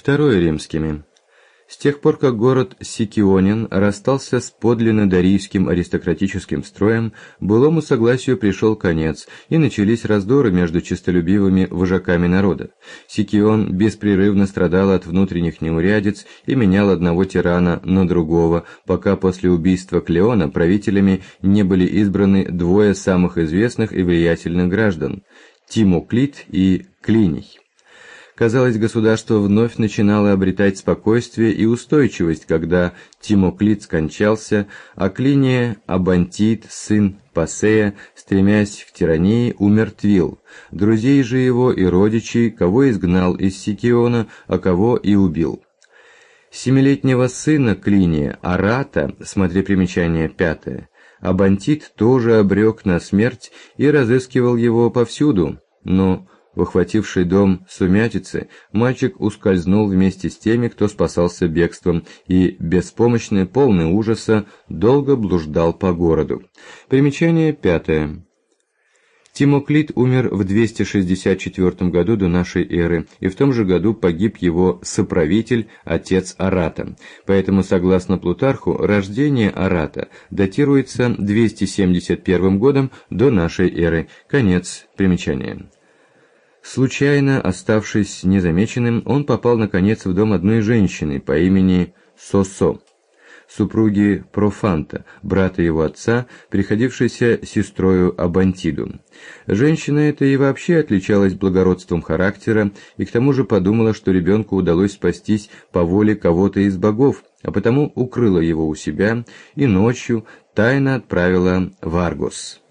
Второе римскими. С тех пор, как город Сикионин расстался с подлинно дарийским аристократическим строем, былому согласию пришел конец, и начались раздоры между честолюбивыми вожаками народа. Сикион беспрерывно страдал от внутренних неурядиц и менял одного тирана на другого, пока после убийства Клеона правителями не были избраны двое самых известных и влиятельных граждан – Тимоклит и Клиний. Казалось, государство вновь начинало обретать спокойствие и устойчивость, когда Тимоклит скончался, а Клиния Абантит, сын Пассея, стремясь к тирании, умертвил, друзей же его и родичей, кого изгнал из Сикиона, а кого и убил. Семилетнего сына Клиния, Арата, смотри примечание 5, Абантит тоже обрек на смерть и разыскивал его повсюду, но в охвативший дом сумятицы мальчик ускользнул вместе с теми, кто спасался бегством, и, беспомощный, полный ужаса, долго блуждал по городу. Примечание 5. Тимоклит умер в 264 году до нашей эры, и в том же году погиб его соправитель, отец Арата. Поэтому, согласно Плутарху, рождение Арата датируется 271 годом до нашей эры. Конец примечания. Случайно оставшись незамеченным, он попал наконец в дом одной женщины по имени Сосо, супруги Профанта, брата его отца, приходившейся сестрою Абантиду. Женщина эта и вообще отличалась благородством характера, и к тому же подумала, что ребенку удалось спастись по воле кого-то из богов, а потому укрыла его у себя и ночью тайно отправила в Аргос.